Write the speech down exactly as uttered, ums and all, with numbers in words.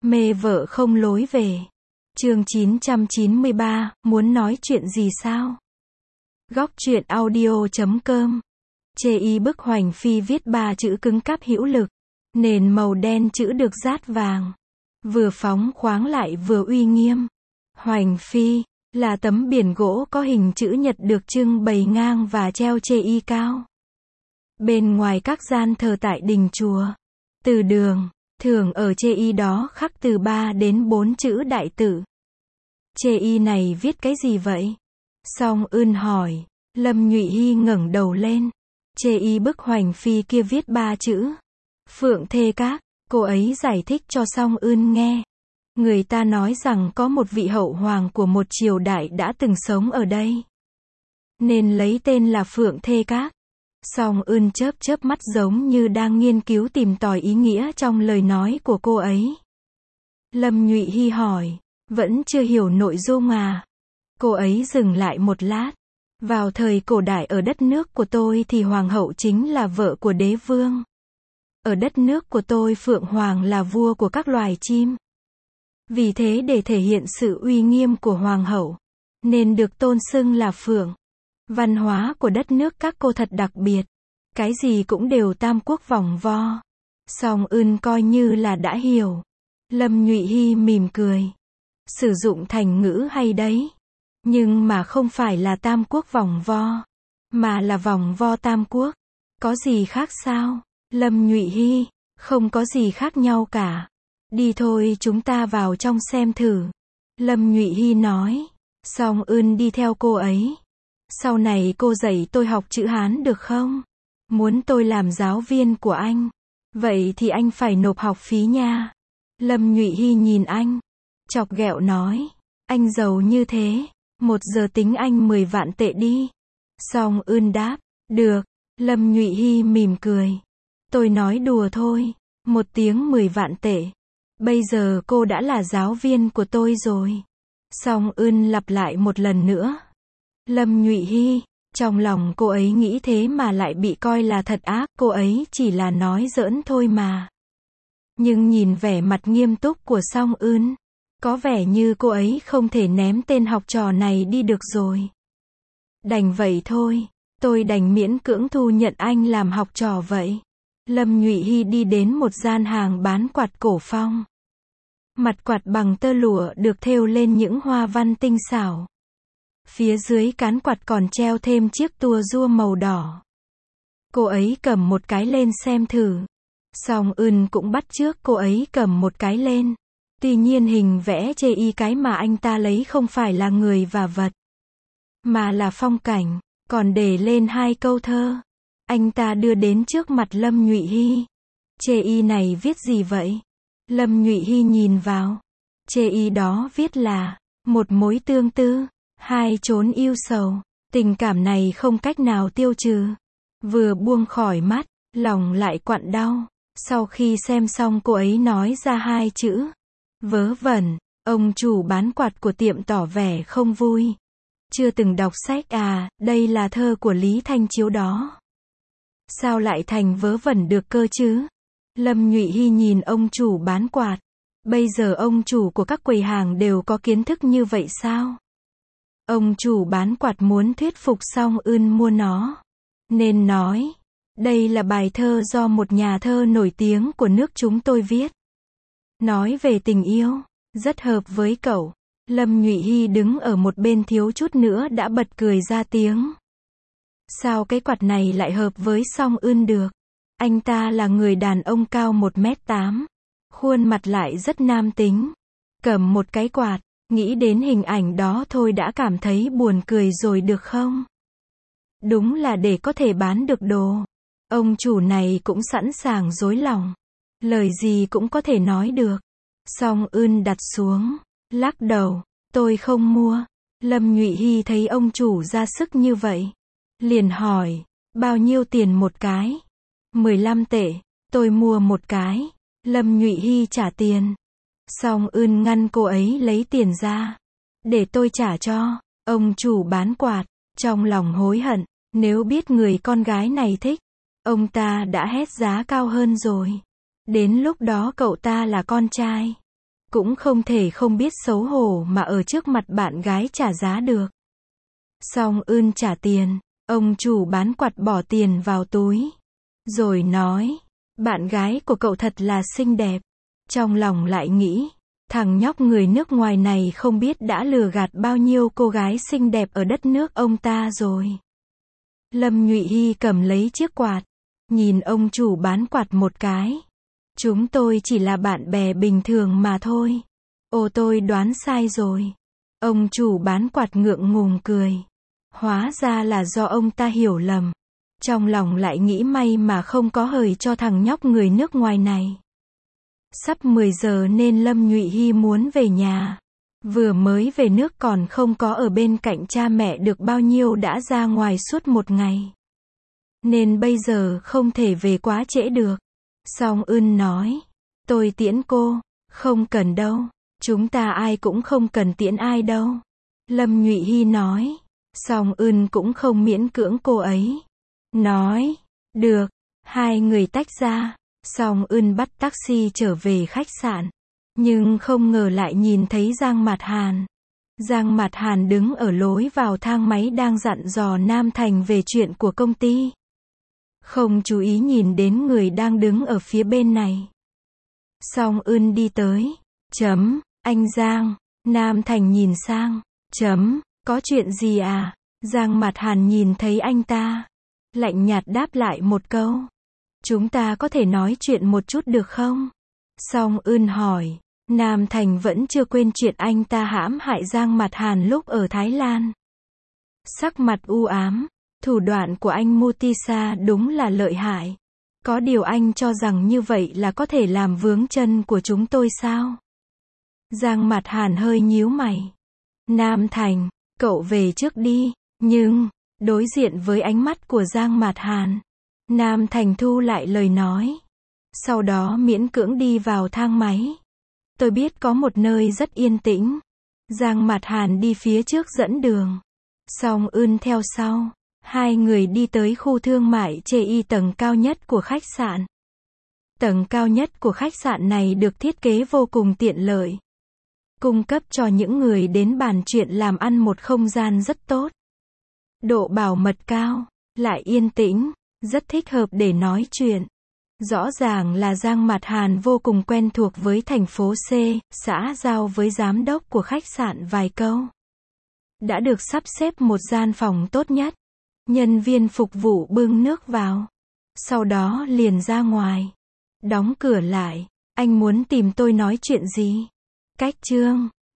Mê vợ không lối về. Chương chín trăm chín mươi ba, muốn nói chuyện gì sao? Góc truyện audio chấm com. Chê y bức Hoành Phi viết ba chữ cứng cáp hữu lực. Nền màu đen chữ được dát vàng. Vừa phóng khoáng lại vừa uy nghiêm. Hoành Phi là tấm biển gỗ có hình chữ nhật được trưng bày ngang và treo chê y cao. Bên ngoài các gian thờ tại đình chùa, từ đường, thường ở chê y đó khắc từ ba đến bốn chữ đại tự. Chê y này viết cái gì vậy? Song Ưn hỏi. Lâm Nhụy Hy ngẩng đầu lên. Chê y bức Hoành Phi kia viết ba chữ Phượng Thê Các. Cô ấy giải thích cho Song Ưn nghe. Người ta nói rằng có một vị hậu hoàng của một triều đại đã từng sống ở đây, nên lấy tên là Phượng Thê Các. Song Ưn chớp chớp mắt giống như đang nghiên cứu tìm tòi ý nghĩa trong lời nói của cô ấy. Lâm Nhụy Hy hỏi. Vẫn chưa hiểu nội dung à? Cô ấy dừng lại một lát. Vào thời cổ đại ở đất nước của tôi thì hoàng hậu chính là vợ của đế vương. Ở đất nước của tôi Phượng Hoàng là vua của các loài chim. Vì thế để thể hiện sự uy nghiêm của hoàng hậu, nên được tôn xưng là Phượng. Văn hóa của đất nước các cô thật đặc biệt. Cái gì cũng đều tam quốc vòng vo. Song Ưn coi như là đã hiểu. Lâm Nhụy Hy mỉm cười. Sử dụng thành ngữ hay đấy. Nhưng mà không phải là tam quốc vòng vo, mà là vòng vo tam quốc. Có gì khác sao? Lâm Nhụy Hy. Không có gì khác nhau cả. Đi thôi chúng ta vào trong xem thử. Lâm Nhụy Hy nói. Song Ưn đi theo cô ấy. Sau này cô dạy tôi học chữ Hán được không? Muốn tôi làm giáo viên của anh. Vậy thì anh phải nộp học phí nha. Lâm Nhụy Hy nhìn anh. Chọc ghẹo nói. Anh giàu như thế. Một giờ tính anh mười vạn tệ đi. Song Ưn đáp. Được. Lâm Nhụy Hy mỉm cười. Tôi nói đùa thôi. Một tiếng mười vạn tệ. Bây giờ cô đã là giáo viên của tôi rồi. Song Ưn lặp lại một lần nữa. Lâm Nhụy Hy. Trong lòng cô ấy nghĩ thế mà lại bị coi là thật ác. Cô ấy chỉ là nói giỡn thôi mà. Nhưng nhìn vẻ mặt nghiêm túc của Song Ưn, có vẻ như cô ấy không thể ném tên học trò này đi được rồi. Đành vậy thôi. Tôi đành miễn cưỡng thu nhận anh làm học trò vậy. Lâm Nhụy Hy đi đến một gian hàng bán quạt cổ phong. Mặt quạt bằng tơ lụa được thêu lên những hoa văn tinh xảo. Phía dưới cán quạt còn treo thêm chiếc tua rua màu đỏ. Cô ấy cầm một cái lên xem thử. Song Ưn cũng bắt chước cô ấy cầm một cái lên. Tuy nhiên hình vẽ chê y cái mà anh ta lấy không phải là người và vật, mà là phong cảnh, còn để lên hai câu thơ. Anh ta đưa đến trước mặt Lâm Nhụy Hy. Chê y này viết gì vậy? Lâm Nhụy Hy nhìn vào. Chê y đó viết là một mối tương tư, hai chốn yêu sầu. Tình cảm này không cách nào tiêu trừ. Vừa buông khỏi mắt, lòng lại quặn đau. Sau khi xem xong cô ấy nói ra hai chữ. Vớ vẩn. Ông chủ bán quạt của tiệm tỏ vẻ không vui. Chưa từng đọc sách à? Đây là thơ của Lý Thanh Chiếu đó. Sao lại thành vớ vẩn được cơ chứ? Lâm Nhụy Hy nhìn ông chủ bán quạt. Bây giờ ông chủ của các quầy hàng đều có kiến thức như vậy sao? Ông chủ bán quạt muốn thuyết phục Song Ưn mua nó, nên nói. Đây là bài thơ do một nhà thơ nổi tiếng của nước chúng tôi viết. Nói về tình yêu, rất hợp với cậu. Lâm Nhụy Hy đứng ở một bên thiếu chút nữa đã bật cười ra tiếng. Sao cái quạt này lại hợp với Song Ưn được? Anh ta là người đàn ông cao một mét tám. Khuôn mặt lại rất nam tính. Cầm một cái quạt, nghĩ đến hình ảnh đó thôi đã cảm thấy buồn cười rồi được không? Đúng là để có thể bán được đồ. Ông chủ này cũng sẵn sàng dối lòng. Lời gì cũng có thể nói được. Song Ưn đặt xuống, lắc đầu. Tôi không mua. Lâm Nhụy Hy thấy ông chủ ra sức như vậy, liền hỏi. Bao nhiêu tiền một cái? mười lăm tệ. Tôi mua một cái. Lâm Nhụy Hy trả tiền. Song Ưn ngăn cô ấy lấy tiền ra. Để tôi trả cho. Ông chủ bán quạt, trong lòng hối hận. Nếu biết người con gái này thích, ông ta đã hét giá cao hơn rồi. Đến lúc đó cậu ta là con trai. cũng không thể không biết xấu hổ mà ở trước mặt bạn gái trả giá được. Song Ưn trả tiền, ông chủ bán quạt bỏ tiền vào túi. Rồi nói, bạn gái của cậu thật là xinh đẹp. Trong lòng lại nghĩ, thằng nhóc người nước ngoài này không biết đã lừa gạt bao nhiêu cô gái xinh đẹp ở đất nước ông ta rồi. Lâm Nhụy Hy cầm lấy chiếc quạt, nhìn ông chủ bán quạt một cái. Chúng tôi chỉ là bạn bè bình thường mà thôi. Ồ, tôi đoán sai rồi. Ông chủ bán quạt ngượng ngùng cười. Hóa ra là do ông ta hiểu lầm. Trong lòng lại nghĩ may mà không có hời cho thằng nhóc người nước ngoài này. Sắp mười giờ nên Lâm Nhụy Hy muốn về nhà. Vừa mới về nước còn không có ở bên cạnh cha mẹ được bao nhiêu đã ra ngoài suốt một ngày. Nên bây giờ không thể về quá trễ được. Song Ưn nói, tôi tiễn cô. Không cần đâu. Chúng ta ai cũng không cần tiễn ai đâu. Lâm Nhụy Hy nói. Song Ưn cũng không miễn cưỡng cô ấy. Nói, được. Hai người tách ra. Song Ưn bắt taxi trở về khách sạn. Nhưng không ngờ lại nhìn thấy Giang Mạt Hàn. Giang Mạt Hàn đứng ở lối vào thang máy đang dặn dò Nam Thành về chuyện của công ty. Không chú ý nhìn đến người đang đứng ở phía bên này. Song Ưn đi tới. Chấm, anh Giang. Nam Thành nhìn sang. Chấm, có chuyện gì à? Giang Mạt Hàn nhìn thấy anh ta. Lạnh nhạt đáp lại một câu. Chúng ta có thể nói chuyện một chút được không? Song Ưn hỏi. Nam Thành vẫn chưa quên chuyện anh ta hãm hại Giang Mạt Hàn lúc ở Thái Lan. Sắc mặt u ám. Thủ đoạn của anh Mutisa đúng là lợi hại. Có điều anh cho rằng như vậy là có thể làm vướng chân của chúng tôi sao? Giang Mạt Hàn hơi nhíu mày. Nam Thành, cậu về trước đi. Nhưng, đối diện với ánh mắt của Giang Mạt Hàn, Nam Thành thu lại lời nói. Sau đó miễn cưỡng đi vào thang máy. Tôi biết có một nơi rất yên tĩnh. Giang Mạt Hàn đi phía trước dẫn đường. Song Ưn theo sau. Hai người đi tới khu thương mại Chê Y tầng cao nhất của khách sạn. Tầng cao nhất của khách sạn này được thiết kế vô cùng tiện lợi. Cung cấp cho những người đến bàn chuyện làm ăn một không gian rất tốt. Độ bảo mật cao, lại yên tĩnh, rất thích hợp để nói chuyện. Rõ ràng là Giang Mạt Hàn vô cùng quen thuộc với thành phố C, xã giao với giám đốc của khách sạn vài câu. Đã được sắp xếp một gian phòng tốt nhất. Nhân viên phục vụ bưng nước vào. Sau đó liền ra ngoài. Đóng cửa lại. Anh muốn tìm tôi nói chuyện gì? Cách chương.